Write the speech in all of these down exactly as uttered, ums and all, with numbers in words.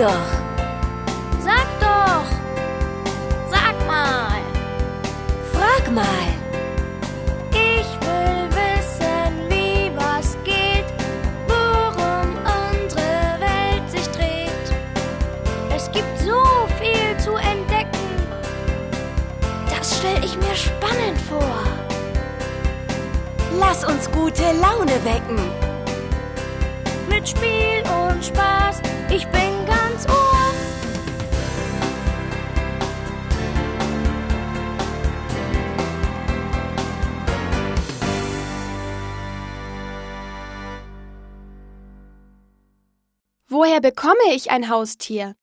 doch. Sag doch. Sag mal. Frag mal. Ich will wissen, wie was geht, worum unsere Welt sich dreht. Es gibt so viel zu entdecken. Das stell ich mir spannend vor. Lass uns gute Laune wecken. Mit Spiel und Spaß, ich bin ganz Ohr. Woher bekomme ich ein Haustier?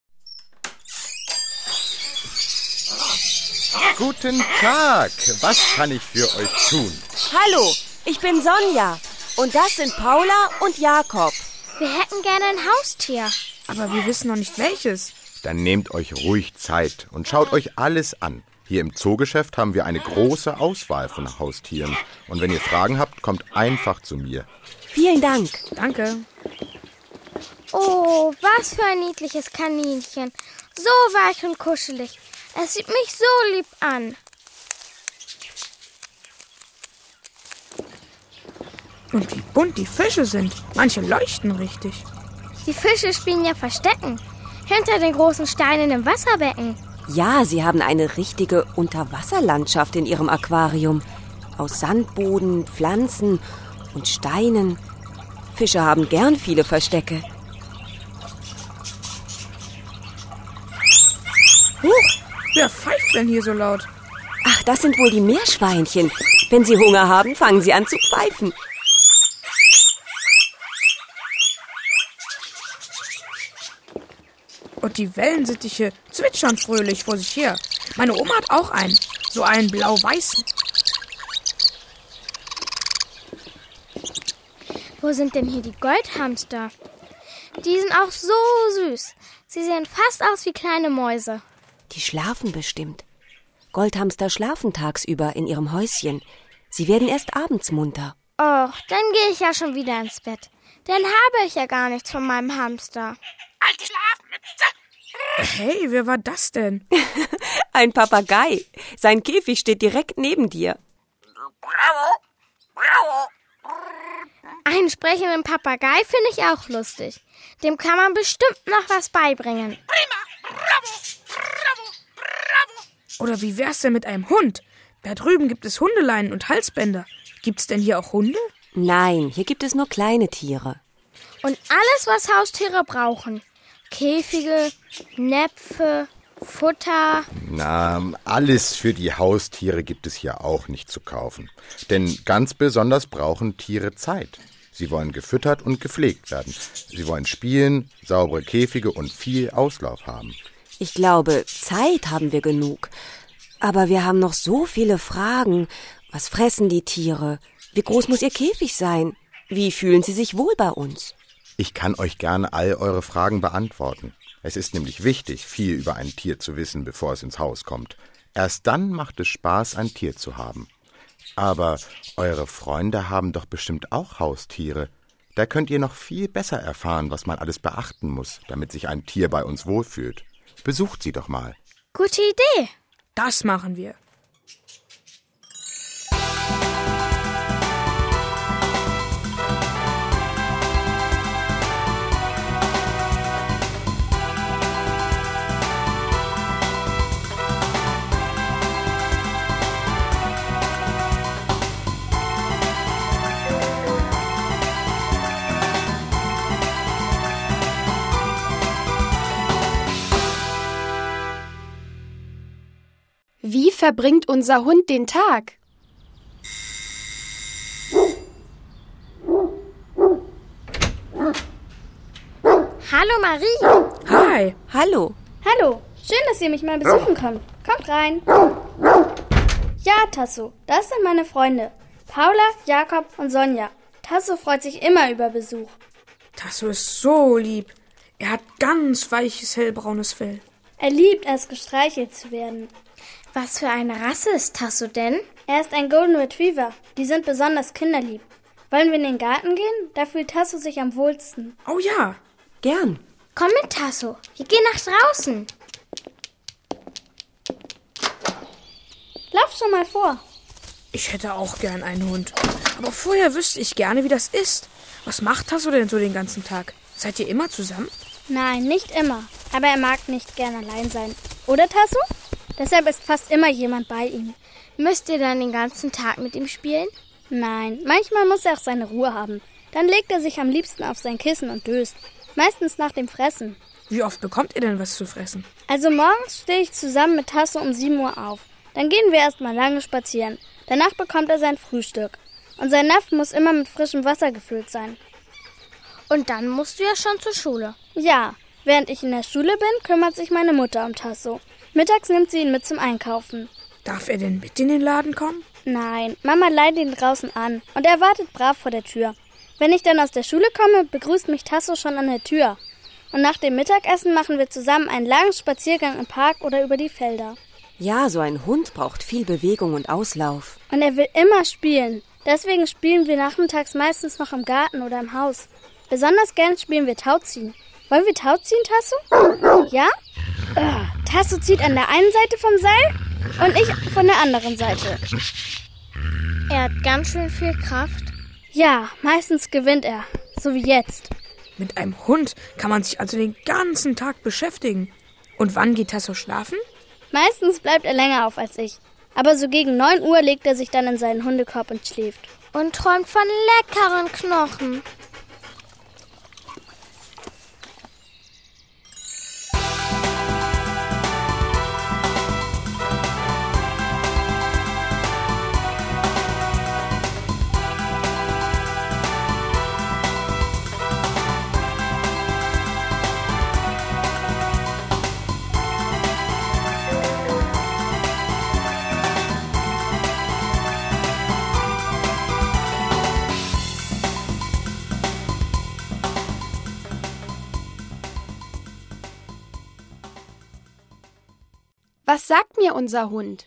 Guten Tag, was kann ich für euch tun? Hallo, ich bin Sonja und das sind Paula und Jakob. Wir hätten gerne ein Haustier. Aber wir wissen noch nicht welches. Dann nehmt euch ruhig Zeit und schaut euch alles an. Hier im Zoogeschäft haben wir eine große Auswahl von Haustieren. Und wenn ihr Fragen habt, kommt einfach zu mir. Vielen Dank. Danke. Oh, was für ein niedliches Kaninchen. So weich und kuschelig. Es sieht mich so lieb an. Und wie bunt die Fische sind. Manche leuchten richtig. Die Fische spielen ja Verstecken. Hinter den großen Steinen im Wasserbecken. Ja, sie haben eine richtige Unterwasserlandschaft in ihrem Aquarium. Aus Sandboden, Pflanzen und Steinen. Fische haben gern viele Verstecke. Huch, wer pfeift denn hier so laut? Ach, das sind wohl die Meerschweinchen. Wenn sie Hunger haben, fangen sie an zu pfeifen. Und die Wellensittiche zwitschern fröhlich vor sich her. Meine Oma hat auch einen, so einen blau-weißen. Wo sind denn hier die Goldhamster? Die sind auch so süß. Sie sehen fast aus wie kleine Mäuse. Die schlafen bestimmt. Goldhamster schlafen tagsüber in ihrem Häuschen. Sie werden erst abends munter. Och, dann gehe ich ja schon wieder ins Bett. Dann habe ich ja gar nichts von meinem Hamster. Alte Schlafmütze! Hey, wer war das denn? Ein Papagei. Sein Käfig steht direkt neben dir. Bravo! Bravo! Einen sprechenden Papagei finde ich auch lustig. Dem kann man bestimmt noch was beibringen. Prima! Bravo! Bravo! Bravo! Oder wie wär's denn mit einem Hund? Da drüben gibt es Hundeleinen und Halsbänder. Gibt's denn hier auch Hunde? Nein, hier gibt es nur kleine Tiere. Und alles, was Haustiere brauchen. Käfige, Näpfe, Futter. Na, alles für die Haustiere gibt es hier auch nicht zu kaufen. Denn ganz besonders brauchen Tiere Zeit. Sie wollen gefüttert und gepflegt werden. Sie wollen spielen, saubere Käfige und viel Auslauf haben. Ich glaube, Zeit haben wir genug. Aber wir haben noch so viele Fragen. Was fressen die Tiere? Wie groß muss ihr Käfig sein? Wie fühlen sie sich wohl bei uns? Ich kann euch gerne all eure Fragen beantworten. Es ist nämlich wichtig, viel über ein Tier zu wissen, bevor es ins Haus kommt. Erst dann macht es Spaß, ein Tier zu haben. Aber eure Freunde haben doch bestimmt auch Haustiere. Da könnt ihr noch viel besser erfahren, was man alles beachten muss, damit sich ein Tier bei uns wohlfühlt. Besucht sie doch mal. Gute Idee. Das machen wir. Wie verbringt unser Hund den Tag? Hallo Marie. Hi. Hallo. Hallo, schön, dass ihr mich mal besuchen kommt. Kommt rein. Ja, Tasso, das sind meine Freunde. Paula, Jakob und Sonja. Tasso freut sich immer über Besuch. Tasso ist so lieb. Er hat ganz weiches, hellbraunes Fell. Er liebt es, gestreichelt zu werden. Was für eine Rasse ist Tasso denn? Er ist ein Golden Retriever. Die sind besonders kinderlieb. Wollen wir in den Garten gehen? Da fühlt Tasso sich am wohlsten. Oh ja. Gern. Komm mit, Tasso. Wir gehen nach draußen. Lauf schon mal vor. Ich hätte auch gern einen Hund. Aber vorher wüsste ich gerne, wie das ist. Was macht Tasso denn so den ganzen Tag? Seid ihr immer zusammen? Nein, nicht immer. Aber er mag nicht gern allein sein. Oder, Tasso? Deshalb ist fast immer jemand bei ihm. Müsst ihr dann den ganzen Tag mit ihm spielen? Nein, manchmal muss er auch seine Ruhe haben. Dann legt er sich am liebsten auf sein Kissen und döst. Meistens nach dem Fressen. Wie oft bekommt ihr denn was zu fressen? Also morgens stehe ich zusammen mit Tasso um sieben Uhr auf. Dann gehen wir erstmal lange spazieren. Danach bekommt er sein Frühstück. Und sein Napf muss immer mit frischem Wasser gefüllt sein. Und dann musst du ja schon zur Schule. Ja, während ich in der Schule bin, kümmert sich meine Mutter um Tasso. Mittags nimmt sie ihn mit zum Einkaufen. Darf er denn mit in den Laden kommen? Nein, Mama leitet ihn draußen an und er wartet brav vor der Tür. Wenn ich dann aus der Schule komme, begrüßt mich Tasso schon an der Tür. Und nach dem Mittagessen machen wir zusammen einen langen Spaziergang im Park oder über die Felder. Ja, so ein Hund braucht viel Bewegung und Auslauf. Und er will immer spielen. Deswegen spielen wir nachmittags meistens noch im Garten oder im Haus. Besonders gern spielen wir Tauziehen. Wollen wir Tauziehen, Tasso? Ja? Uh, Tasso zieht an der einen Seite vom Seil und ich von der anderen Seite. Er hat ganz schön viel Kraft. Ja, meistens gewinnt er. So wie jetzt. Mit einem Hund kann man sich also den ganzen Tag beschäftigen. Und wann geht Tasso schlafen? Meistens bleibt er länger auf als ich. Aber so gegen neun Uhr legt er sich dann in seinen Hundekorb und schläft. Und träumt von leckeren Knochen. Was sagt mir unser Hund?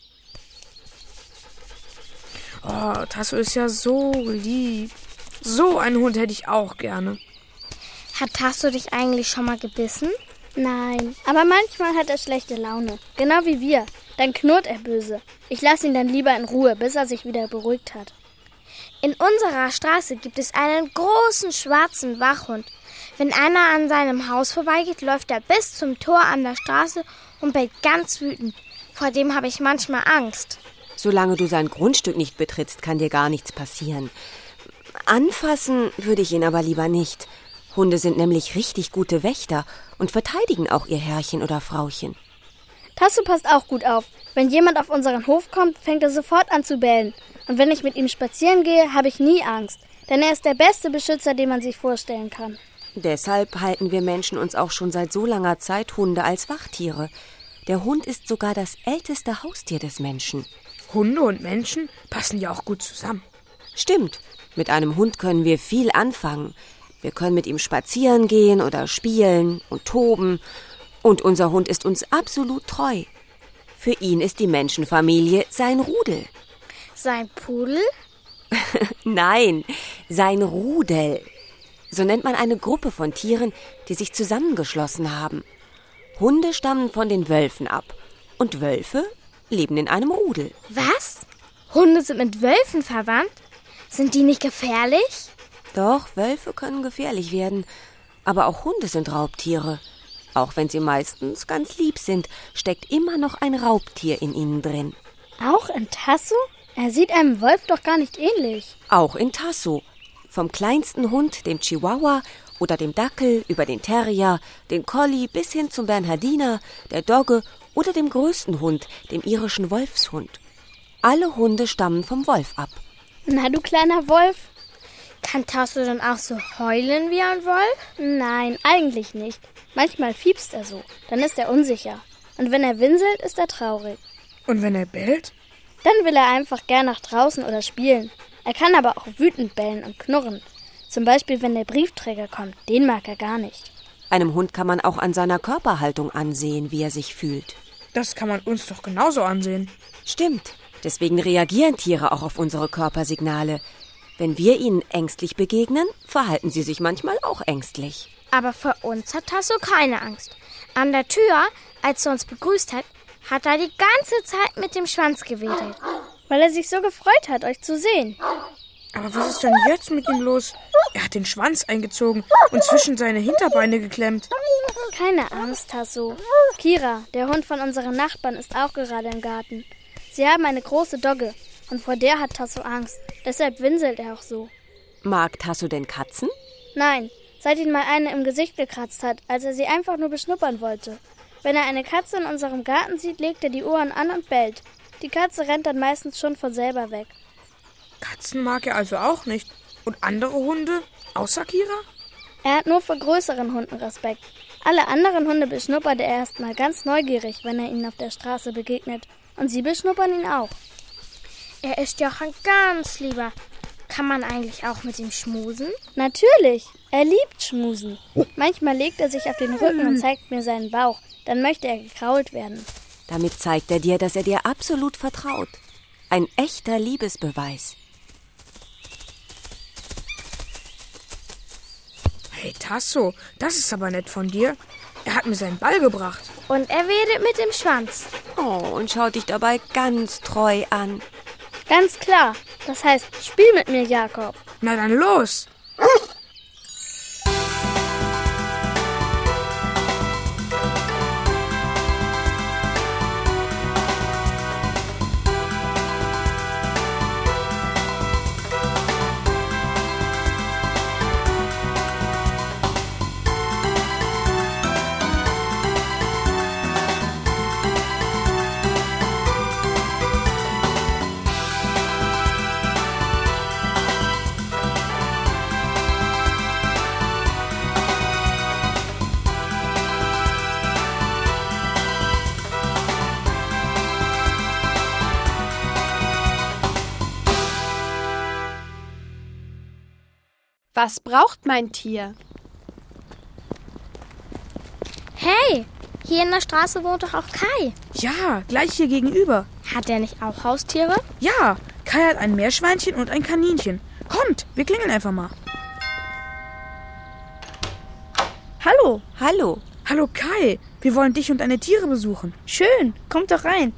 Oh, Tasso ist ja so lieb. So einen Hund hätte ich auch gerne. Hat Tasso dich eigentlich schon mal gebissen? Nein, aber manchmal hat er schlechte Laune. Genau wie wir. Dann knurrt er böse. Ich lasse ihn dann lieber in Ruhe, bis er sich wieder beruhigt hat. In unserer Straße gibt es einen großen schwarzen Wachhund. Wenn einer an seinem Haus vorbeigeht, läuft er bis zum Tor an der Straße und bellt ganz wütend. Vor dem habe ich manchmal Angst. Solange du sein Grundstück nicht betrittst, kann dir gar nichts passieren. Anfassen würde ich ihn aber lieber nicht. Hunde sind nämlich richtig gute Wächter und verteidigen auch ihr Herrchen oder Frauchen. Tasso passt auch gut auf. Wenn jemand auf unseren Hof kommt, fängt er sofort an zu bellen. Und wenn ich mit ihm spazieren gehe, habe ich nie Angst. Denn er ist der beste Beschützer, den man sich vorstellen kann. Deshalb halten wir Menschen uns auch schon seit so langer Zeit Hunde als Wachtiere. Der Hund ist sogar das älteste Haustier des Menschen. Hunde und Menschen passen ja auch gut zusammen. Stimmt, mit einem Hund können wir viel anfangen. Wir können mit ihm spazieren gehen oder spielen und toben. Und unser Hund ist uns absolut treu. Für ihn ist die Menschenfamilie sein Rudel. Sein Pudel? Nein, sein Rudel. So nennt man eine Gruppe von Tieren, die sich zusammengeschlossen haben. Hunde stammen von den Wölfen ab und Wölfe leben in einem Rudel. Was? Hunde sind mit Wölfen verwandt? Sind die nicht gefährlich? Doch, Wölfe können gefährlich werden. Aber auch Hunde sind Raubtiere. Auch wenn sie meistens ganz lieb sind, steckt immer noch ein Raubtier in ihnen drin. Auch in Tasso? Er sieht einem Wolf doch gar nicht ähnlich. Auch in Tasso. Vom kleinsten Hund, dem Chihuahua, oder dem Dackel, über den Terrier, den Collie bis hin zum Bernhardiner, der Dogge oder dem größten Hund, dem irischen Wolfshund. Alle Hunde stammen vom Wolf ab. Na, du kleiner Wolf. Kann Tasso dann auch so heulen wie ein Wolf? Nein, eigentlich nicht. Manchmal fiepst er so. Dann ist er unsicher. Und wenn er winselt, ist er traurig. Und wenn er bellt? Dann will er einfach gern nach draußen oder spielen. Er kann aber auch wütend bellen und knurren. Zum Beispiel, wenn der Briefträger kommt. Den mag er gar nicht. Einem Hund kann man auch an seiner Körperhaltung ansehen, wie er sich fühlt. Das kann man uns doch genauso ansehen. Stimmt. Deswegen reagieren Tiere auch auf unsere Körpersignale. Wenn wir ihnen ängstlich begegnen, verhalten sie sich manchmal auch ängstlich. Aber vor uns hat Tasso keine Angst. An der Tür, als er uns begrüßt hat, hat er die ganze Zeit mit dem Schwanz gewedelt. Weil er sich so gefreut hat, euch zu sehen. Aber was ist denn jetzt mit ihm los? Er hat den Schwanz eingezogen und zwischen seine Hinterbeine geklemmt. Keine Angst, Tasso. Kira, der Hund von unseren Nachbarn, ist auch gerade im Garten. Sie haben eine große Dogge und vor der hat Tasso Angst. Deshalb winselt er auch so. Mag Tasso denn Katzen? Nein, seit ihn mal eine im Gesicht gekratzt hat, als er sie einfach nur beschnuppern wollte. Wenn er eine Katze in unserem Garten sieht, legt er die Ohren an und bellt. Die Katze rennt dann meistens schon von selber weg. Katzen mag er also auch nicht. Und andere Hunde, außer Kira? Er hat nur vor größeren Hunden Respekt. Alle anderen Hunde beschnuppert er erst mal ganz neugierig, wenn er ihnen auf der Straße begegnet. Und sie beschnuppern ihn auch. Er ist ja auch ein ganz lieber. Kann man eigentlich auch mit ihm schmusen? Natürlich, er liebt Schmusen. Manchmal legt er sich auf den Rücken und zeigt mir seinen Bauch. Dann möchte er gekrault werden. Damit zeigt er dir, dass er dir absolut vertraut. Ein echter Liebesbeweis. Hey Tasso, das ist aber nett von dir. Er hat mir seinen Ball gebracht. Und er wedelt mit dem Schwanz. Oh, und schaut dich dabei ganz treu an. Ganz klar. Das heißt, spiel mit mir, Jakob. Na dann los! Was braucht mein Tier? Hey, hier in der Straße wohnt doch auch Kai. Ja, gleich hier gegenüber. Hat er nicht auch Haustiere? Ja, Kai hat ein Meerschweinchen und ein Kaninchen. Kommt, wir klingeln einfach mal. Hallo. Hallo. Hallo Kai, wir wollen dich und deine Tiere besuchen. Schön, kommt doch rein.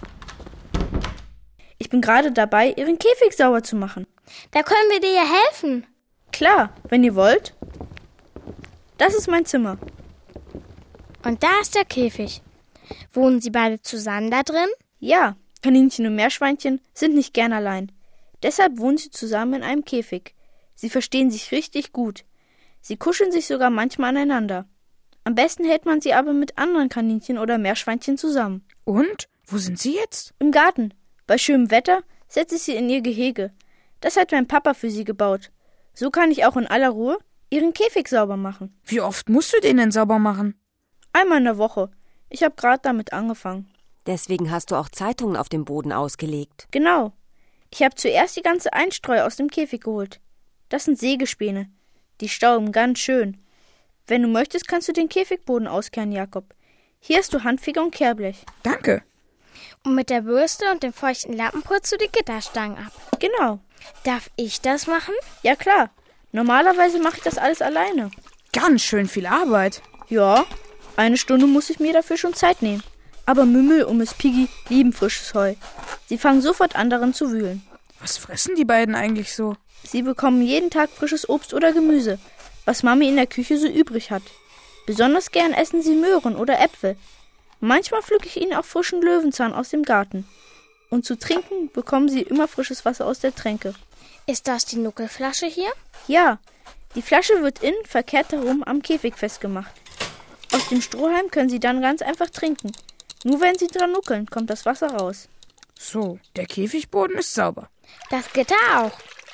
Ich bin gerade dabei, Ihren Käfig sauber zu machen. Da können wir dir ja helfen. Klar, wenn ihr wollt. Das ist mein Zimmer. Und da ist der Käfig. Wohnen Sie beide zusammen da drin? Ja, Kaninchen und Meerschweinchen sind nicht gern allein. Deshalb wohnen sie zusammen in einem Käfig. Sie verstehen sich richtig gut. Sie kuscheln sich sogar manchmal aneinander. Am besten hält man sie aber mit anderen Kaninchen oder Meerschweinchen zusammen. Und? Wo sind sie jetzt? Im Garten. Bei schönem Wetter setze ich sie in ihr Gehege. Das hat mein Papa für sie gebaut. So kann ich auch in aller Ruhe ihren Käfig sauber machen. Wie oft musst du den denn sauber machen? Einmal in der Woche. Ich habe gerade damit angefangen. Deswegen hast du auch Zeitungen auf dem Boden ausgelegt. Genau. Ich habe zuerst die ganze Einstreu aus dem Käfig geholt. Das sind Sägespäne. Die stauben ganz schön. Wenn du möchtest, kannst du den Käfigboden auskehren, Jakob. Hier hast du Handfeger und Kehrblech. Danke. Und mit der Bürste und dem feuchten Lappen putzt du die Gitterstangen ab. Genau. Darf ich das machen? Ja klar. Normalerweise mache ich das alles alleine. Ganz schön viel Arbeit. Ja, eine Stunde muss ich mir dafür schon Zeit nehmen. Aber Mümmel und Miss Piggy lieben frisches Heu. Sie fangen sofort an, darin zu wühlen. Was fressen die beiden eigentlich so? Sie bekommen jeden Tag frisches Obst oder Gemüse, was Mami in der Küche so übrig hat. Besonders gern essen sie Möhren oder Äpfel. Manchmal pflücke ich ihnen auch frischen Löwenzahn aus dem Garten. Und zu trinken bekommen sie immer frisches Wasser aus der Tränke. Ist das die Nuckelflasche hier? Ja, die Flasche wird innen verkehrt herum am Käfig festgemacht. Aus dem Strohhalm können sie dann ganz einfach trinken. Nur wenn sie dran nuckeln, kommt das Wasser raus. So, der Käfigboden ist sauber. Das Gitter auch.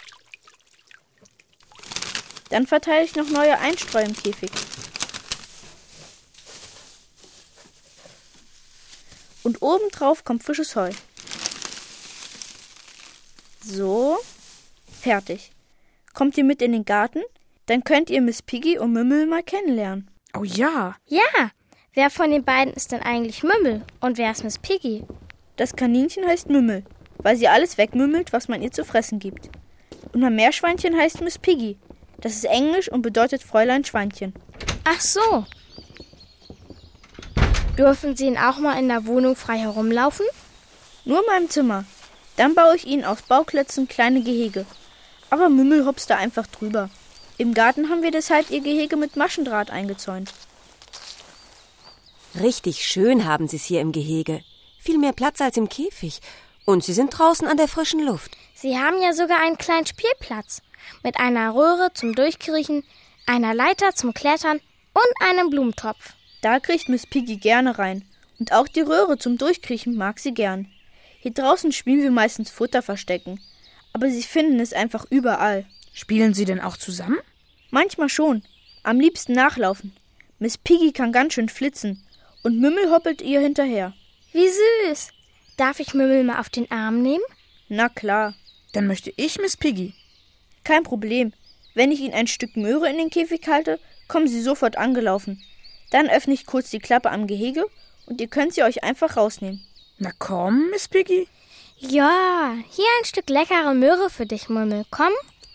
Dann verteile ich noch neue Einstreu im Käfig. Und obendrauf kommt frisches Heu. So, fertig. Kommt ihr mit in den Garten? Dann könnt ihr Miss Piggy und Mümmel mal kennenlernen. Oh ja. Ja. Wer von den beiden ist denn eigentlich Mümmel und wer ist Miss Piggy? Das Kaninchen heißt Mümmel, weil sie alles wegmümmelt, was man ihr zu fressen gibt. Und mein Meerschweinchen heißt Miss Piggy. Das ist Englisch und bedeutet Fräulein Schweinchen. Ach so. Dürfen Sie ihn auch mal in der Wohnung frei herumlaufen? Nur in meinem Zimmer. Dann baue ich ihnen aus Bauklötzen kleine Gehege. Aber Mümmel hopst da einfach drüber. Im Garten haben wir deshalb ihr Gehege mit Maschendraht eingezäunt. Richtig schön haben Sie es hier im Gehege. Viel mehr Platz als im Käfig. Und Sie sind draußen an der frischen Luft. Sie haben ja sogar einen kleinen Spielplatz. Mit einer Röhre zum Durchkriechen, einer Leiter zum Klettern und einem Blumentopf. Da kriecht Miss Piggy gerne rein. Und auch die Röhre zum Durchkriechen mag sie gern. Hier draußen spielen wir meistens Futter verstecken. Aber sie finden es einfach überall. Spielen Sie denn auch zusammen? Manchmal schon. Am liebsten nachlaufen. Miss Piggy kann ganz schön flitzen. Und Mümmel hoppelt ihr hinterher. Wie süß. Darf ich Mümmel mal auf den Arm nehmen? Na klar. Dann möchte ich Miss Piggy. Kein Problem. Wenn ich Ihnen ein Stück Möhre in den Käfig halte, kommen Sie sofort angelaufen. Dann öffne ich kurz die Klappe am Gehege und ihr könnt sie euch einfach rausnehmen. Na komm, Miss Piggy. Ja, hier ein Stück leckere Möhre für dich, Mümmel. Komm.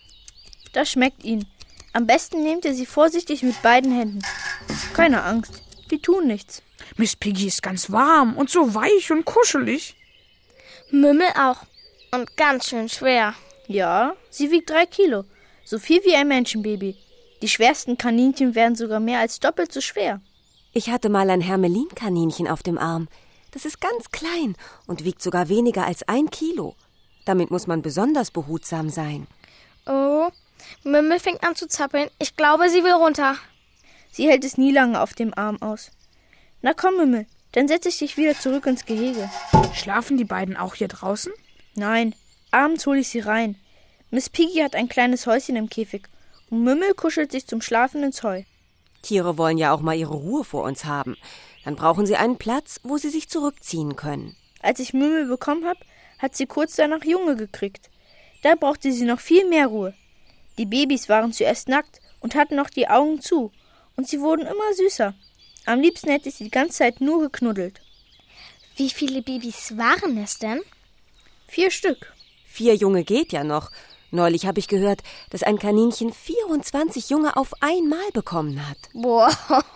Das schmeckt Ihnen. Am besten nehmt ihr sie vorsichtig mit beiden Händen. Keine Angst, die tun nichts. Miss Piggy ist ganz warm und so weich und kuschelig. Mümmel auch. Und ganz schön schwer. Ja, sie wiegt drei Kilo. So viel wie ein Menschenbaby. Die schwersten Kaninchen werden sogar mehr als doppelt so schwer. Ich hatte mal ein Hermelin-Kaninchen auf dem Arm. Das ist ganz klein und wiegt sogar weniger als ein Kilo. Damit muss man besonders behutsam sein. Oh, Mümmel fängt an zu zappeln. Ich glaube, sie will runter. Sie hält es nie lange auf dem Arm aus. Na komm, Mümmel, dann setze ich dich wieder zurück ins Gehege. Schlafen die beiden auch hier draußen? Nein, abends hole ich sie rein. Miss Piggy hat ein kleines Häuschen im Käfig und Mümmel kuschelt sich zum Schlafen ins Heu. Tiere wollen ja auch mal ihre Ruhe vor uns haben. Dann brauchen sie einen Platz, wo sie sich zurückziehen können. Als ich Mümmel bekommen habe, hat sie kurz danach Junge gekriegt. Da brauchte sie noch viel mehr Ruhe. Die Babys waren zuerst nackt und hatten noch die Augen zu. Und sie wurden immer süßer. Am liebsten hätte ich sie die ganze Zeit nur geknuddelt. Wie viele Babys waren es denn? Vier Stück. Vier Junge geht ja noch. Neulich habe ich gehört, dass ein Kaninchen vierundzwanzig Junge auf einmal bekommen hat. Boah,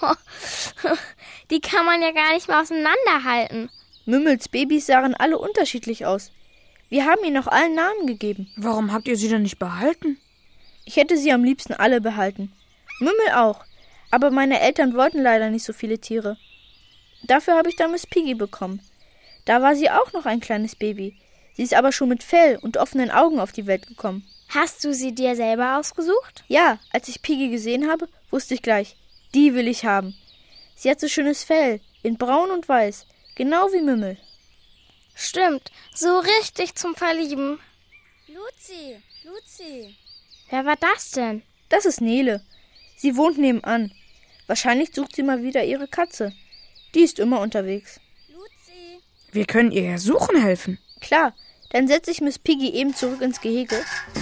die kann man ja gar nicht mehr auseinanderhalten. Mümmels Babys sahen alle unterschiedlich aus. Wir haben ihnen noch allen Namen gegeben. Warum habt ihr sie denn nicht behalten? Ich hätte sie am liebsten alle behalten. Mümmel auch. Aber meine Eltern wollten leider nicht so viele Tiere. Dafür habe ich dann Miss Piggy bekommen. Da war sie auch noch ein kleines Baby. Sie ist aber schon mit Fell und offenen Augen auf die Welt gekommen. Hast du sie dir selber ausgesucht? Ja, als ich Piggy gesehen habe, wusste ich gleich, die will ich haben. Sie hat so schönes Fell, in braun und weiß, genau wie Mümmel. Stimmt, so richtig zum Verlieben. Luzi, Luzi. Wer war das denn? Das ist Nele. Sie wohnt nebenan. Wahrscheinlich sucht sie mal wieder ihre Katze. Die ist immer unterwegs. Luzi. Wir können ihr ja suchen helfen. Klar, dann setze ich Miss Piggy eben zurück ins Gehege.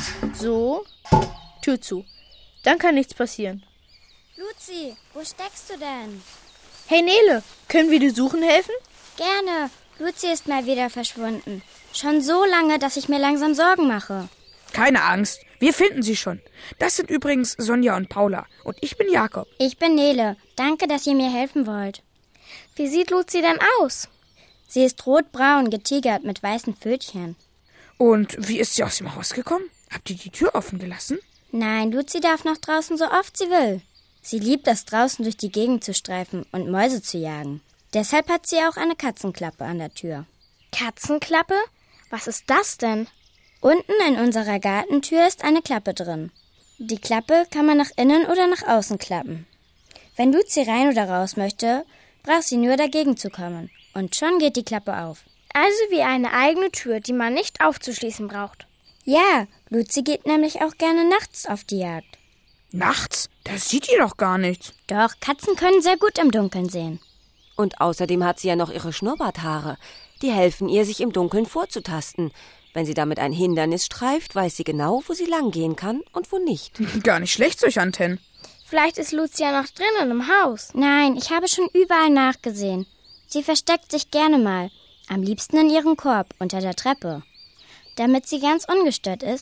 So, Tür zu. Dann kann nichts passieren. Luzi, wo steckst du denn? Hey Nele, können wir dir suchen helfen? Gerne. Luzi ist mal wieder verschwunden. Schon so lange, dass ich mir langsam Sorgen mache. Keine Angst, wir finden sie schon. Das sind übrigens Sonja und Paula. Und ich bin Jakob. Ich bin Nele. Danke, dass ihr mir helfen wollt. Wie sieht Luzi denn aus? Sie ist rotbraun, getigert mit weißen Pfötchen. Und wie ist sie aus dem Haus gekommen? Habt ihr die Tür offen gelassen? Nein, Luzi darf nach draußen so oft sie will. Sie liebt es, draußen durch die Gegend zu streifen und Mäuse zu jagen. Deshalb hat sie auch eine Katzenklappe an der Tür. Katzenklappe? Was ist das denn? Unten in unserer Gartentür ist eine Klappe drin. Die Klappe kann man nach innen oder nach außen klappen. Wenn Luzi rein oder raus möchte, braucht sie nur dagegen zu kommen. Und schon geht die Klappe auf. Also wie eine eigene Tür, die man nicht aufzuschließen braucht. Ja, Luzi geht nämlich auch gerne nachts auf die Jagd. Nachts? Da sieht ihr doch gar nichts. Doch, Katzen können sehr gut im Dunkeln sehen. Und außerdem hat sie ja noch ihre Schnurrbarthaare. Die helfen ihr, sich im Dunkeln vorzutasten. Wenn sie damit ein Hindernis streift, weiß sie genau, wo sie lang gehen kann und wo nicht. Gar nicht schlecht, solche Antennen. Vielleicht ist Luzi ja noch drinnen im Haus. Nein, ich habe schon überall nachgesehen. Sie versteckt sich gerne mal. Am liebsten in ihrem Korb unter der Treppe. Damit sie ganz ungestört ist,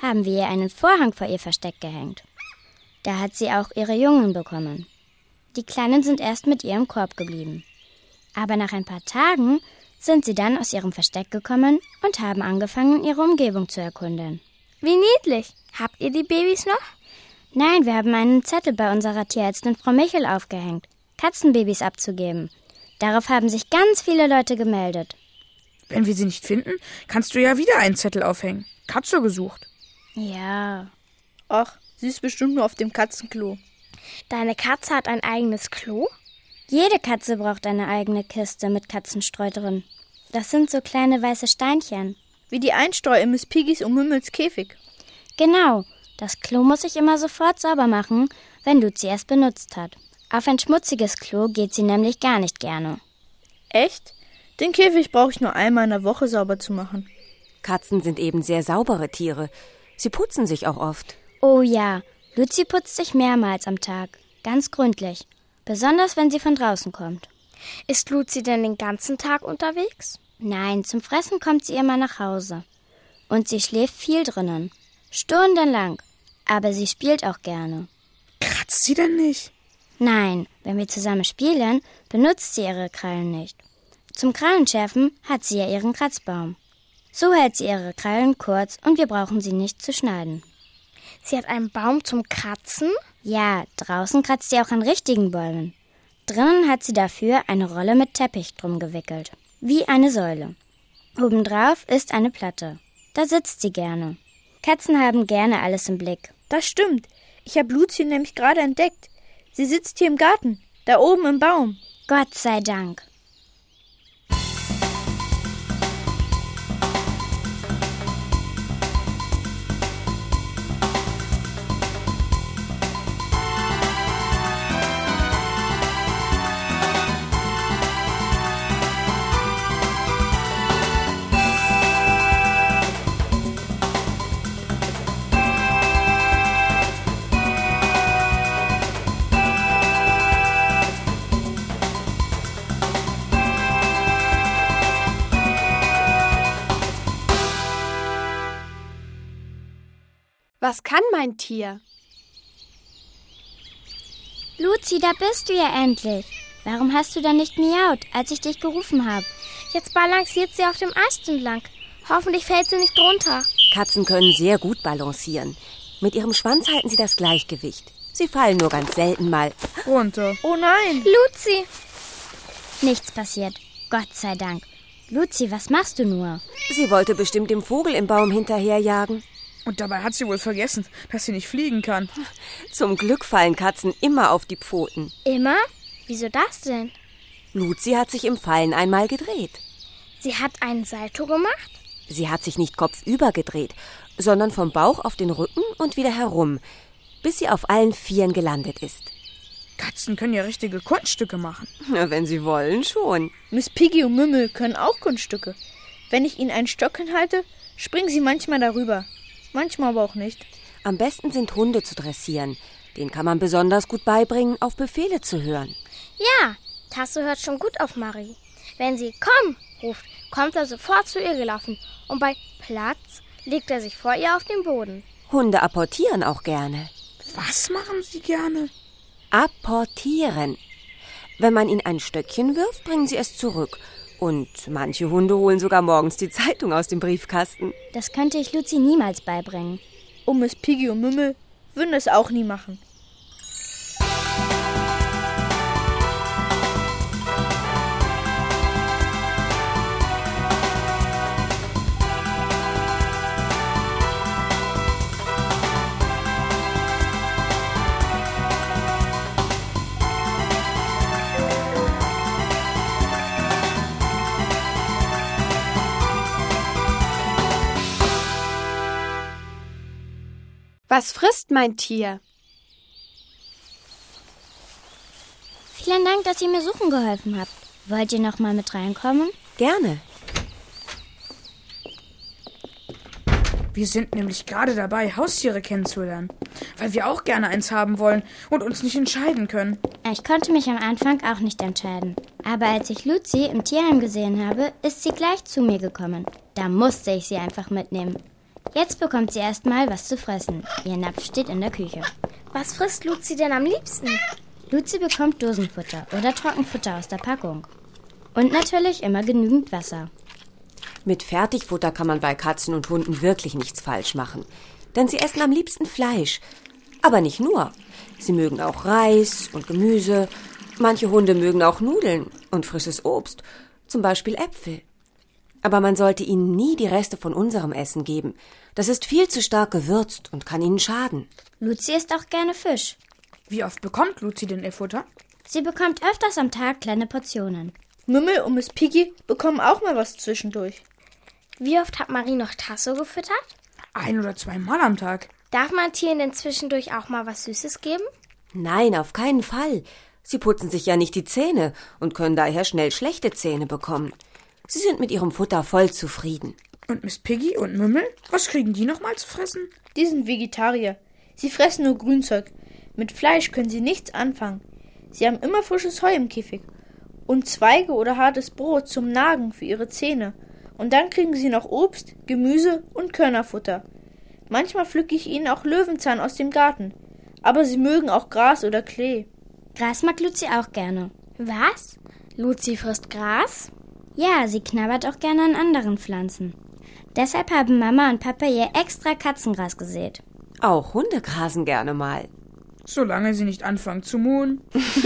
haben wir ihr einen Vorhang vor ihr Versteck gehängt. Da hat sie auch ihre Jungen bekommen. Die Kleinen sind erst mit ihr im Korb geblieben. Aber nach ein paar Tagen sind sie dann aus ihrem Versteck gekommen und haben angefangen, ihre Umgebung zu erkunden. Wie niedlich. Habt ihr die Babys noch? Nein, wir haben einen Zettel bei unserer Tierärztin Frau Michel aufgehängt, Katzenbabys abzugeben. Darauf haben sich ganz viele Leute gemeldet. Wenn wir sie nicht finden, kannst du ja wieder einen Zettel aufhängen. Katze gesucht. Ja. Ach, sie ist bestimmt nur auf dem Katzenklo. Deine Katze hat ein eigenes Klo? Jede Katze braucht eine eigene Kiste mit Katzenstreu drin. Das sind so kleine weiße Steinchen. Wie die Einstreu in Miss Piggys und Mümmels Käfig. Genau. Das Klo muss ich immer sofort sauber machen, wenn Luzi es benutzt hat. Auf ein schmutziges Klo geht sie nämlich gar nicht gerne. Echt? Den Käfig brauche ich nur einmal in der Woche sauber zu machen. Katzen sind eben sehr saubere Tiere. Sie putzen sich auch oft. Oh ja, Luzi putzt sich mehrmals am Tag. Ganz gründlich. Besonders, wenn sie von draußen kommt. Ist Luzi denn den ganzen Tag unterwegs? Nein, zum Fressen kommt sie immer nach Hause. Und sie schläft viel drinnen. Stundenlang. Aber sie spielt auch gerne. Kratzt sie denn nicht? Nein, wenn wir zusammen spielen, benutzt sie ihre Krallen nicht. Zum Krallenschärfen hat sie ja ihren Kratzbaum. So hält sie ihre Krallen kurz und wir brauchen sie nicht zu schneiden. Sie hat einen Baum zum Kratzen? Ja, draußen kratzt sie auch an richtigen Bäumen. Drinnen hat sie dafür eine Rolle mit Teppich drum gewickelt. Wie eine Säule. Obendrauf ist eine Platte. Da sitzt sie gerne. Katzen haben gerne alles im Blick. Das stimmt. Ich habe Luzi nämlich gerade entdeckt. Sie sitzt hier im Garten, da oben im Baum. Gott sei Dank. Was kann mein Tier? Luzi, da bist du ja endlich. Warum hast du dann nicht miaut, als ich dich gerufen habe? Jetzt balanciert sie auf dem Ast entlang. Hoffentlich fällt sie nicht runter. Katzen können sehr gut balancieren. Mit ihrem Schwanz halten sie das Gleichgewicht. Sie fallen nur ganz selten mal runter. Oh nein! Luzi! Nichts passiert. Gott sei Dank. Luzi, was machst du nur? Sie wollte bestimmt dem Vogel im Baum hinterherjagen. Und dabei hat sie wohl vergessen, dass sie nicht fliegen kann. Zum Glück fallen Katzen immer auf die Pfoten. Immer? Wieso das denn? Luzi hat sich im Fallen einmal gedreht. Sie hat einen Salto gemacht? Sie hat sich nicht kopfüber gedreht, sondern vom Bauch auf den Rücken und wieder herum, bis sie auf allen Vieren gelandet ist. Katzen können ja richtige Kunststücke machen. Na, wenn sie wollen, schon. Miss Piggy und Mümmel können auch Kunststücke. Wenn ich ihnen einen Stock hinhalte, springen sie manchmal darüber. Manchmal aber auch nicht. Am besten sind Hunde zu dressieren. Den kann man besonders gut beibringen, auf Befehle zu hören. Ja, Tasso hört schon gut auf Marie. Wenn sie komm ruft, kommt er sofort zu ihr gelaufen. Und bei Platz legt er sich vor ihr auf den Boden. Hunde apportieren auch gerne. Was machen sie gerne? Apportieren. Wenn man ihnen ein Stöckchen wirft, bringen sie es zurück. Und manche Hunde holen sogar morgens die Zeitung aus dem Briefkasten. Das könnte ich Luzi niemals beibringen. Und Miss Piggy und Mümmel würden es auch nie machen. Was frisst mein Tier? Vielen Dank, dass ihr mir suchen geholfen habt. Wollt ihr noch mal mit reinkommen? Gerne. Wir sind nämlich gerade dabei, Haustiere kennenzulernen, weil wir auch gerne eins haben wollen und uns nicht entscheiden können. Ich konnte mich am Anfang auch nicht entscheiden. Aber als ich Luzi im Tierheim gesehen habe, ist sie gleich zu mir gekommen. Da musste ich sie einfach mitnehmen. Jetzt bekommt sie erstmal was zu fressen. Ihr Napf steht in der Küche. Was frisst Luzi denn am liebsten? Luzi bekommt Dosenfutter oder Trockenfutter aus der Packung. Und natürlich immer genügend Wasser. Mit Fertigfutter kann man bei Katzen und Hunden wirklich nichts falsch machen. Denn sie essen am liebsten Fleisch. Aber nicht nur. Sie mögen auch Reis und Gemüse. Manche Hunde mögen auch Nudeln und frisches Obst. Zum Beispiel Äpfel. Aber man sollte ihnen nie die Reste von unserem Essen geben. Das ist viel zu stark gewürzt und kann ihnen schaden. Luzi isst auch gerne Fisch. Wie oft bekommt Luzi denn ihr Futter? Sie bekommt öfters am Tag kleine Portionen. Mümmel und Miss Piggy bekommen auch mal was zwischendurch. Wie oft hat Marie noch Tasso gefüttert? Ein- oder zweimal am Tag. Darf man Tieren denn zwischendurch auch mal was Süßes geben? Nein, auf keinen Fall. Sie putzen sich ja nicht die Zähne und können daher schnell schlechte Zähne bekommen. Sie sind mit ihrem Futter voll zufrieden. Und Miss Piggy und Mümmel? Was kriegen die noch mal zu fressen? Die sind Vegetarier. Sie fressen nur Grünzeug. Mit Fleisch können sie nichts anfangen. Sie haben immer frisches Heu im Käfig. Und Zweige oder hartes Brot zum Nagen für ihre Zähne. Und dann kriegen sie noch Obst, Gemüse und Körnerfutter. Manchmal pflücke ich ihnen auch Löwenzahn aus dem Garten. Aber sie mögen auch Gras oder Klee. Gras mag Luzi auch gerne. Was? Luzi frisst Gras? Ja, sie knabbert auch gerne an anderen Pflanzen. Deshalb haben Mama und Papa ihr extra Katzengras gesät. Auch Hunde grasen gerne mal. Solange sie nicht anfangen zu muhen.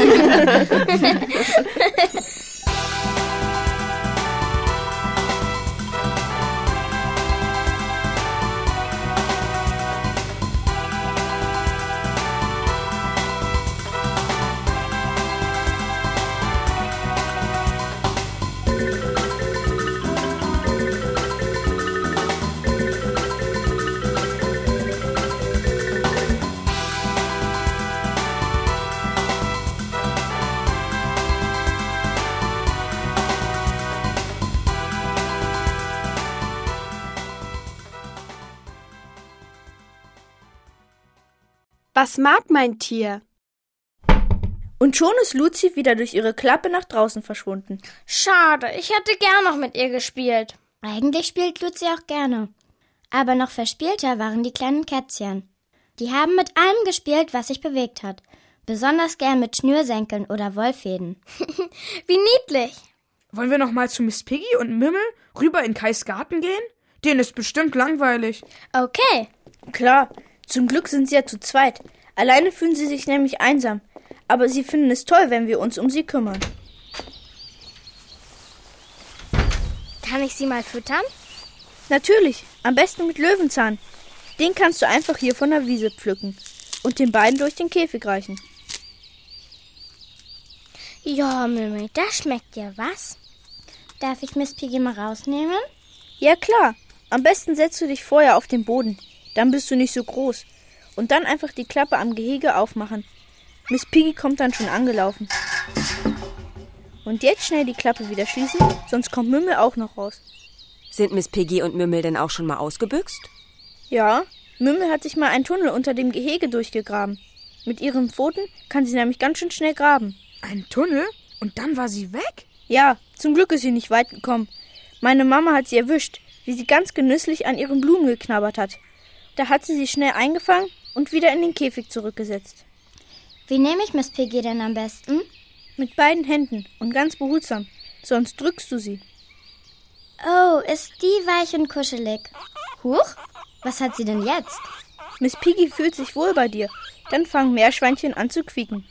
Was mag mein Tier? Und schon ist Luzi wieder durch ihre Klappe nach draußen verschwunden. Schade, ich hätte gern noch mit ihr gespielt. Eigentlich spielt Luzi auch gerne. Aber noch verspielter waren die kleinen Kätzchen. Die haben mit allem gespielt, was sich bewegt hat. Besonders gern mit Schnürsenkeln oder Wollfäden. Wie niedlich. Wollen wir noch mal zu Miss Piggy und Mümmel rüber in Kais Garten gehen? Denen ist bestimmt langweilig. Okay. Klar, zum Glück sind sie ja zu zweit. Alleine fühlen sie sich nämlich einsam. Aber sie finden es toll, wenn wir uns um sie kümmern. Kann ich sie mal füttern? Natürlich, am besten mit Löwenzahn. Den kannst du einfach hier von der Wiese pflücken und den beiden durch den Käfig reichen. Ja, Mümmel, das schmeckt ja was. Darf ich Miss Piggy mal rausnehmen? Ja, klar. Am besten setzt du dich vorher auf den Boden. Dann bist du nicht so groß. Und dann einfach die Klappe am Gehege aufmachen. Miss Piggy kommt dann schon angelaufen. Und jetzt schnell die Klappe wieder schließen, sonst kommt Mümmel auch noch raus. Sind Miss Piggy und Mümmel denn auch schon mal ausgebüxt? Ja, Mümmel hat sich mal einen Tunnel unter dem Gehege durchgegraben. Mit ihren Pfoten kann sie nämlich ganz schön schnell graben. Ein Tunnel? Und dann war sie weg? Ja, zum Glück ist sie nicht weit gekommen. Meine Mama hat sie erwischt, wie sie ganz genüsslich an ihren Blumen geknabbert hat. Da hat sie sie schnell eingefangen und wieder in den Käfig zurückgesetzt. Wie nehme ich Miss Piggy denn am besten? Mit beiden Händen und ganz behutsam, sonst drückst du sie. Oh, ist die weich und kuschelig. Huch, was hat sie denn jetzt? Miss Piggy fühlt sich wohl bei dir. Dann fangen Meerschweinchen an zu quieken.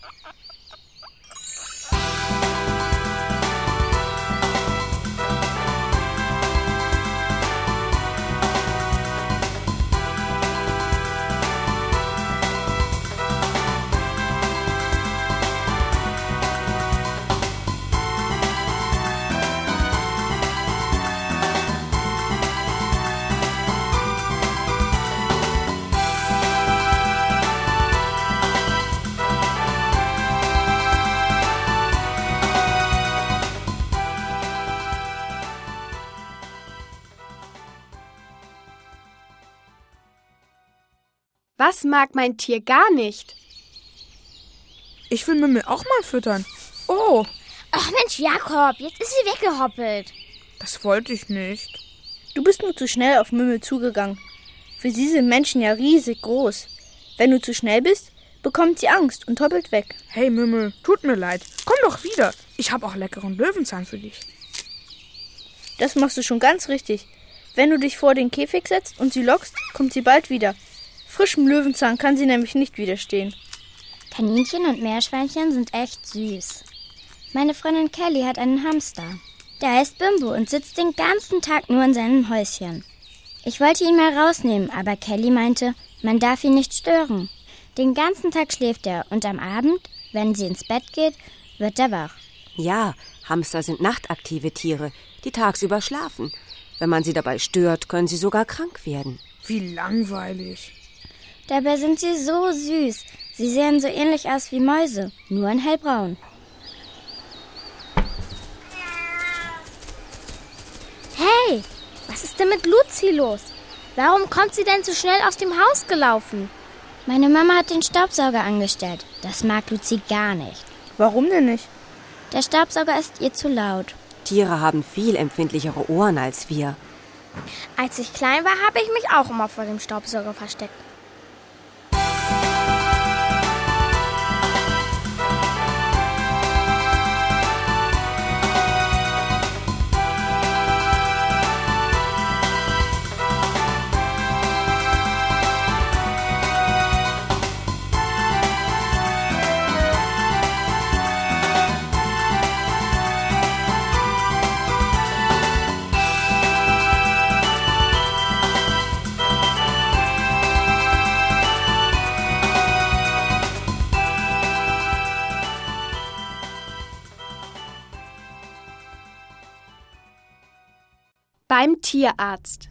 Was mag mein Tier gar nicht? Ich will Mümmel auch mal füttern. Oh, Ach Mensch, Jakob, jetzt ist sie weggehoppelt. das wollte ich nicht. Du bist nur zu schnell auf Mümmel zugegangen. Für sie sind Menschen ja riesig groß. Wenn du zu schnell bist, bekommt sie Angst und hoppelt weg. Hey Mümmel, tut mir leid. Komm doch wieder. Ich habe auch leckeren Löwenzahn für dich. Das machst du schon ganz richtig. Wenn du dich vor den Käfig setzt und sie lockst, kommt sie bald wieder. Frischem Löwenzahn kann sie nämlich nicht widerstehen. Kaninchen und Meerschweinchen sind echt süß. Meine Freundin Kelly hat einen Hamster. Der heißt Bimbo und sitzt den ganzen Tag nur in seinem Häuschen. Ich wollte ihn mal rausnehmen, aber Kelly meinte, man darf ihn nicht stören. Den ganzen Tag schläft er und am Abend, wenn sie ins Bett geht, wird er wach. Ja, Hamster sind nachtaktive Tiere, die tagsüber schlafen. Wenn man sie dabei stört, können sie sogar krank werden. Wie langweilig. Dabei sind sie so süß. Sie sehen so ähnlich aus wie Mäuse, nur in hellbraun. Hey, was ist denn mit Luzi los? Warum kommt sie denn so schnell aus dem Haus gelaufen? Meine Mama hat den Staubsauger angestellt. Das mag Luzi gar nicht. Warum denn nicht? Der Staubsauger ist ihr zu laut. Tiere haben viel empfindlichere Ohren als wir. Als ich klein war, habe ich mich auch immer vor dem Staubsauger versteckt. Beim Tierarzt.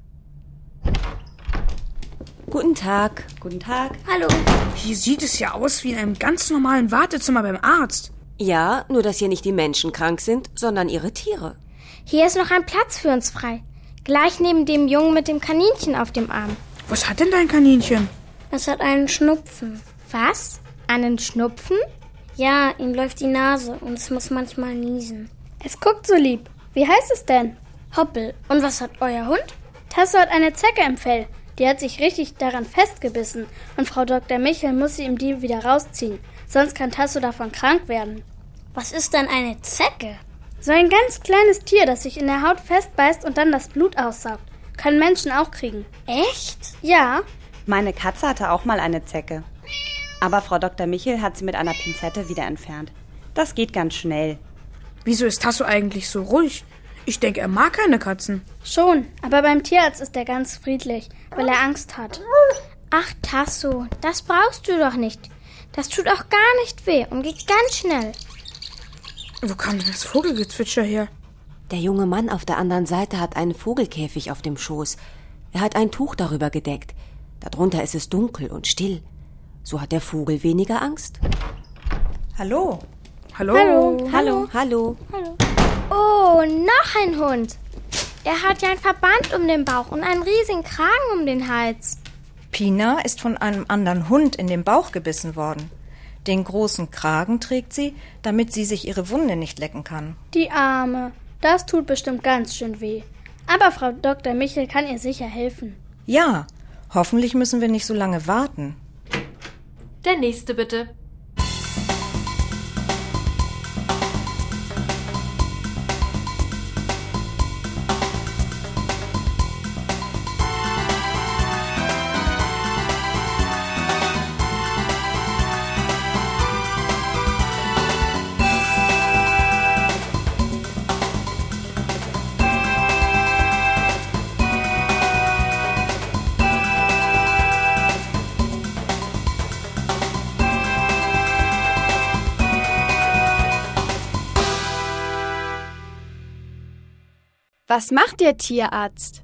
Guten Tag. Guten Tag. Hallo. Hier sieht es ja aus wie in einem ganz normalen Wartezimmer beim Arzt. Ja, nur dass hier nicht die Menschen krank sind, sondern ihre Tiere. Hier ist noch ein Platz für uns frei. Gleich neben dem Jungen mit dem Kaninchen auf dem Arm. Was hat denn dein Kaninchen? Es hat einen Schnupfen. Was? Einen Schnupfen? Ja, ihm läuft die Nase und es muss manchmal niesen. Es guckt so lieb. Wie heißt es denn? Hoppel. Und was hat euer Hund? Tasso hat eine Zecke im Fell. Die hat sich richtig daran festgebissen. Und Frau Doktor Michel muss sie ihm die wieder rausziehen. Sonst kann Tasso davon krank werden. Was ist denn eine Zecke? So ein ganz kleines Tier, das sich in der Haut festbeißt und dann das Blut aussaugt. Können Menschen auch kriegen. Echt? Ja. Meine Katze hatte auch mal eine Zecke. Aber Frau Doktor Michel hat sie mit einer Pinzette wieder entfernt. Das geht ganz schnell. Wieso ist Tasso eigentlich so ruhig? Ich denke, er mag keine Katzen. Schon, aber beim Tierarzt ist er ganz friedlich, weil er Angst hat. Ach, Tasso, das brauchst du doch nicht. Das tut auch gar nicht weh und geht ganz schnell. Wo kam denn das Vogelgezwitscher her? Der junge Mann auf der anderen Seite hat einen Vogelkäfig auf dem Schoß. Er hat ein Tuch darüber gedeckt. Darunter ist es dunkel und still. So hat der Vogel weniger Angst. Hallo. Hallo. Hallo. Hallo. Hallo. Hallo. Oh, noch ein Hund. Er hat ja ein Verband um den Bauch und einen riesigen Kragen um den Hals. Pina ist von einem anderen Hund in den Bauch gebissen worden. Den großen Kragen trägt sie, damit sie sich ihre Wunde nicht lecken kann. Die Arme. Das tut bestimmt ganz schön weh. Aber Frau Doktor Michel kann ihr sicher helfen. Ja, hoffentlich müssen wir nicht so lange warten. Der nächste bitte. Was macht der Tierarzt?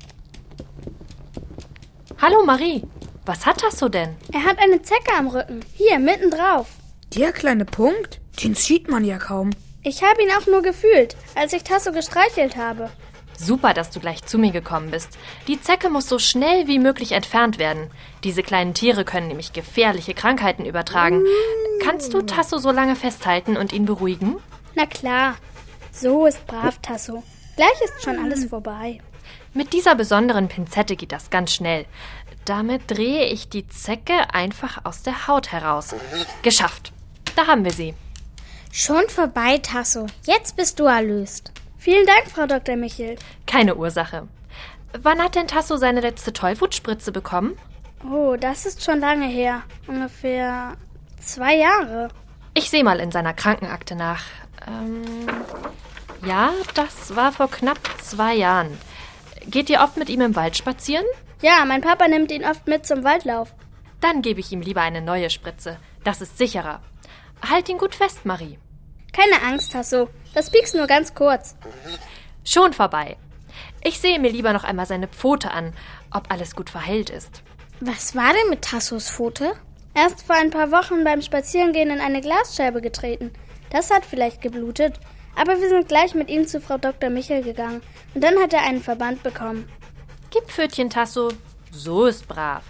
Hallo Marie, was hat Tasso denn? Er hat eine Zecke am Rücken. Hier, mitten drauf. Der kleine Punkt? Den sieht man ja kaum. Ich habe ihn auch nur gefühlt, als ich Tasso gestreichelt habe. Super, dass du gleich zu mir gekommen bist. Die Zecke muss so schnell wie möglich entfernt werden. Diese kleinen Tiere können nämlich gefährliche Krankheiten übertragen. Kannst du Tasso so lange festhalten und ihn beruhigen? Na klar. So ist brav, Tasso. Gleich ist schon alles vorbei. Mit dieser besonderen Pinzette geht das ganz schnell. Damit drehe ich die Zecke einfach aus der Haut heraus. Geschafft. Da haben wir sie. Schon vorbei, Tasso. Jetzt bist du erlöst. Vielen Dank, Frau Doktor Michel. Keine Ursache. Wann hat denn Tasso seine letzte Tollwutspritze bekommen? Oh, das ist schon lange her. Ungefähr zwei Jahre. Ich sehe mal in seiner Krankenakte nach. Ähm, ja, das war vor knapp zwei Jahren. Geht ihr oft mit ihm im Wald spazieren? Ja, mein Papa nimmt ihn oft mit zum Waldlauf. Dann gebe ich ihm lieber eine neue Spritze. Das ist sicherer. Halt ihn gut fest, Marie. Keine Angst, Tasso. Das piekst nur ganz kurz. Schon vorbei. Ich sehe mir lieber noch einmal seine Pfote an, ob alles gut verheilt ist. Was war denn mit Tassos Pfote? Er ist vor ein paar Wochen beim Spazierengehen in eine Glasscheibe getreten. Das hat vielleicht geblutet. Aber wir sind gleich mit ihm zu Frau Doktor Michel gegangen. Und dann hat er einen Verband bekommen. Gib Pfötchen, Tasso. So ist brav.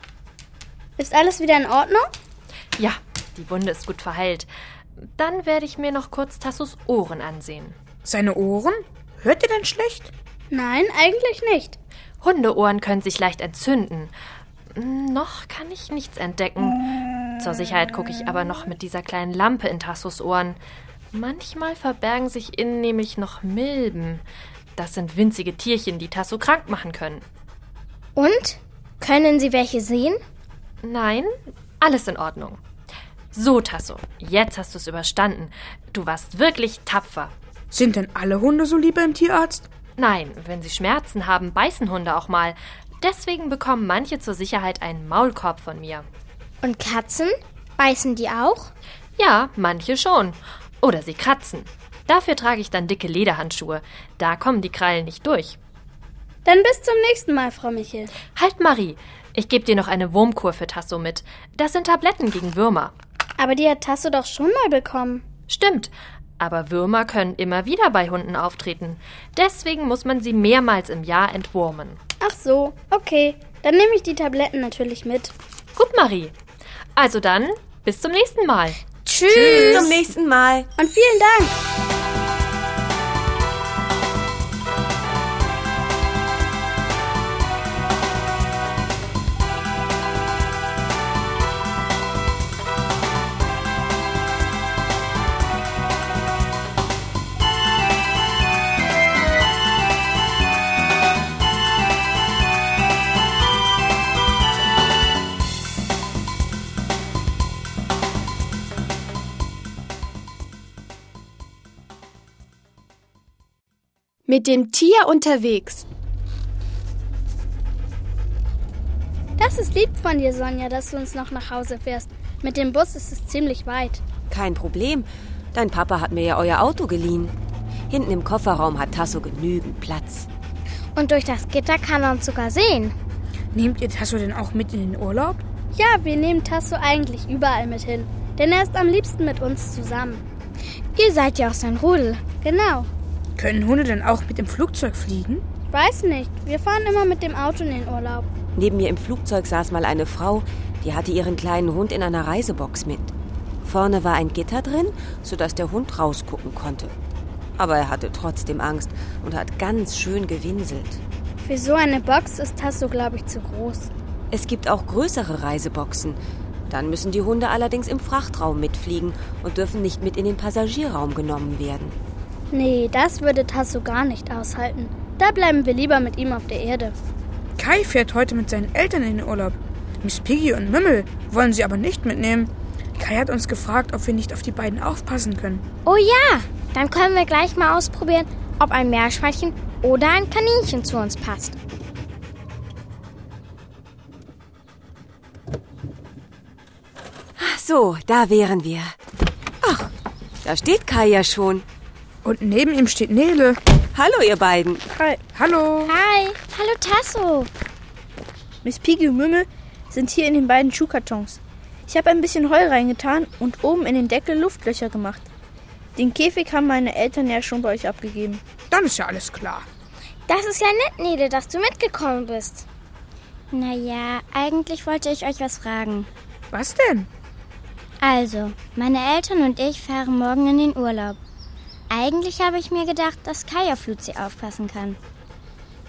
Ist alles wieder in Ordnung? Ja, die Wunde ist gut verheilt. Dann werde ich mir noch kurz Tassos Ohren ansehen. Seine Ohren? Hört ihr denn schlecht? Nein, eigentlich nicht. Hundeohren können sich leicht entzünden. Noch kann ich nichts entdecken. Zur Sicherheit gucke ich aber noch mit dieser kleinen Lampe in Tassos Ohren. Manchmal verbergen sich innen nämlich noch Milben. Das sind winzige Tierchen, die Tasso krank machen können. Und? Können Sie welche sehen? Nein, alles in Ordnung. So, Tasso, jetzt hast du es überstanden. Du warst wirklich tapfer. Sind denn alle Hunde so lieb beim Tierarzt? Nein, wenn sie Schmerzen haben, beißen Hunde auch mal. Deswegen bekommen manche zur Sicherheit einen Maulkorb von mir. Und Katzen? Beißen die auch? Ja, manche schon. Oder sie kratzen. Dafür trage ich dann dicke Lederhandschuhe. Da kommen die Krallen nicht durch. Dann bis zum nächsten Mal, Frau Michel. Halt, Marie. Ich gebe dir noch eine Wurmkur für Tasso mit. Das sind Tabletten gegen Würmer. Aber die hat Tasso doch schon mal bekommen. Stimmt. Aber Würmer können immer wieder bei Hunden auftreten. Deswegen muss man sie mehrmals im Jahr entwurmen. Ach so, okay. Dann nehme ich die Tabletten natürlich mit. Gut, Marie. Also dann, bis zum nächsten Mal. Tschüss. Bis zum nächsten Mal. Und vielen Dank. Mit dem Tier unterwegs. Das ist lieb von dir, Sonja, dass du uns noch nach Hause fährst. Mit dem Bus ist es ziemlich weit. Kein Problem. Dein Papa hat mir ja euer Auto geliehen. Hinten im Kofferraum hat Tasso genügend Platz. Und durch das Gitter kann er uns sogar sehen. Nehmt ihr Tasso denn auch mit in den Urlaub? Ja, wir nehmen Tasso eigentlich überall mit hin. Denn er ist am liebsten mit uns zusammen. Ihr seid ja auch sein Rudel. Genau. Können Hunde denn auch mit dem Flugzeug fliegen? Ich weiß nicht. Wir fahren immer mit dem Auto in den Urlaub. Neben mir im Flugzeug saß mal eine Frau, die hatte ihren kleinen Hund in einer Reisebox mit. Vorne war ein Gitter drin, sodass der Hund rausgucken konnte. Aber er hatte trotzdem Angst und hat ganz schön gewinselt. Für so eine Box ist Tasso, glaube ich, zu groß. Es gibt auch größere Reiseboxen. Dann müssen die Hunde allerdings im Frachtraum mitfliegen und dürfen nicht mit in den Passagierraum genommen werden. Nee, das würde Tasso gar nicht aushalten. Da bleiben wir lieber mit ihm auf der Erde. Kai fährt heute mit seinen Eltern in den Urlaub. Miss Piggy und Mümmel wollen sie aber nicht mitnehmen. Kai hat uns gefragt, ob wir nicht auf die beiden aufpassen können. Oh ja, dann können wir gleich mal ausprobieren, ob ein Meerschweinchen oder ein Kaninchen zu uns passt. So, da wären wir. Ach, da steht Kai ja schon. Und neben ihm steht Nele. Hallo, ihr beiden. Hi. Hallo. Hi. Hallo, Tasso. Miss Piggy und Mümmel sind hier in den beiden Schuhkartons. Ich habe ein bisschen Heu reingetan und oben in den Deckel Luftlöcher gemacht. Den Käfig haben meine Eltern ja schon bei euch abgegeben. Dann ist ja alles klar. Das ist ja nett, Nele, dass du mitgekommen bist. Naja, eigentlich wollte ich euch was fragen. Was denn? Also, meine Eltern und ich fahren morgen in den Urlaub. Eigentlich habe ich mir gedacht, dass Kai auf Luzi aufpassen kann.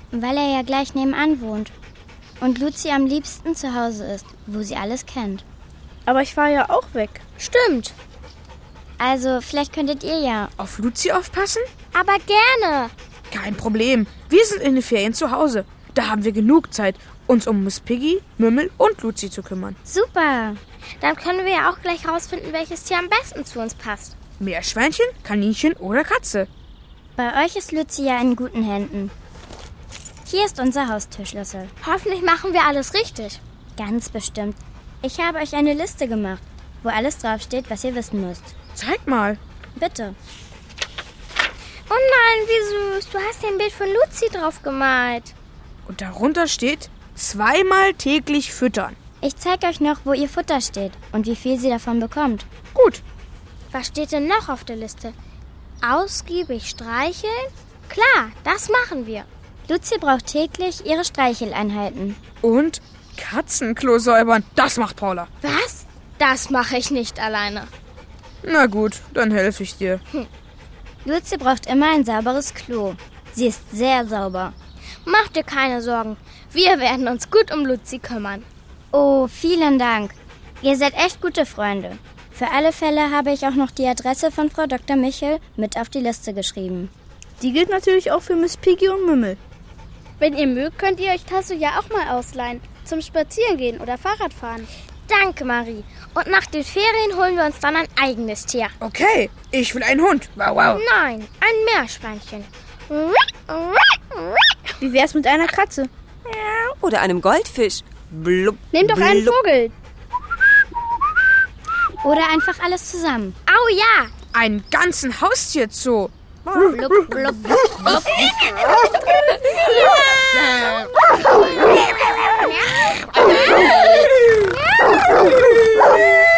Weil er ja gleich nebenan wohnt. Und Luzi am liebsten zu Hause ist, wo sie alles kennt. Aber ich war ja auch weg. Stimmt. Also, vielleicht könntet ihr ja... Auf Luzi aufpassen? Aber gerne. Kein Problem. Wir sind in den Ferien zu Hause. Da haben wir genug Zeit, uns um Miss Piggy, Mümmel und Luzi zu kümmern. Super. Dann können wir ja auch gleich rausfinden, welches Tier am besten zu uns passt. Meerschweinchen, Kaninchen oder Katze. Bei euch ist Luzi ja in guten Händen. Hier ist unser Haustürschlüssel. Hoffentlich machen wir alles richtig. Ganz bestimmt. Ich habe euch eine Liste gemacht, wo alles draufsteht, was ihr wissen müsst. Zeig mal. Bitte. Oh nein, wie süß. Du hast ein Bild von Luzi drauf gemalt. Und darunter steht, zweimal täglich füttern. Ich zeige euch noch, wo ihr Futter steht und wie viel sie davon bekommt. Gut. Was steht denn noch auf der Liste? Ausgiebig streicheln? Klar, das machen wir. Luzi braucht täglich ihre Streicheleinheiten. Und Katzenklo säubern. Das macht Paula. Was? Das mache ich nicht alleine. Na gut, dann helfe ich dir. Hm. Luzi braucht immer ein sauberes Klo. Sie ist sehr sauber. Mach dir keine Sorgen. Wir werden uns gut um Luzi kümmern. Oh, vielen Dank. Ihr seid echt gute Freunde. Für alle Fälle habe ich auch noch die Adresse von Frau Doktor Michel mit auf die Liste geschrieben. Die gilt natürlich auch für Miss Piggy und Mümmel. Wenn ihr mögt, könnt ihr euch Tasso ja auch mal ausleihen. Zum Spazierengehen oder Fahrradfahren. Danke, Marie. Und nach den Ferien holen wir uns dann ein eigenes Tier. Okay, ich will einen Hund. Wow, wow. Nein, ein Meerschweinchen. Wie wär's mit einer Katze? Oder einem Goldfisch. Blub, Nehmt doch blub. einen Vogel. Oder einfach alles zusammen. Au ja. Einen ganzen Haustierzoo. Blub, blub, blub. Ja.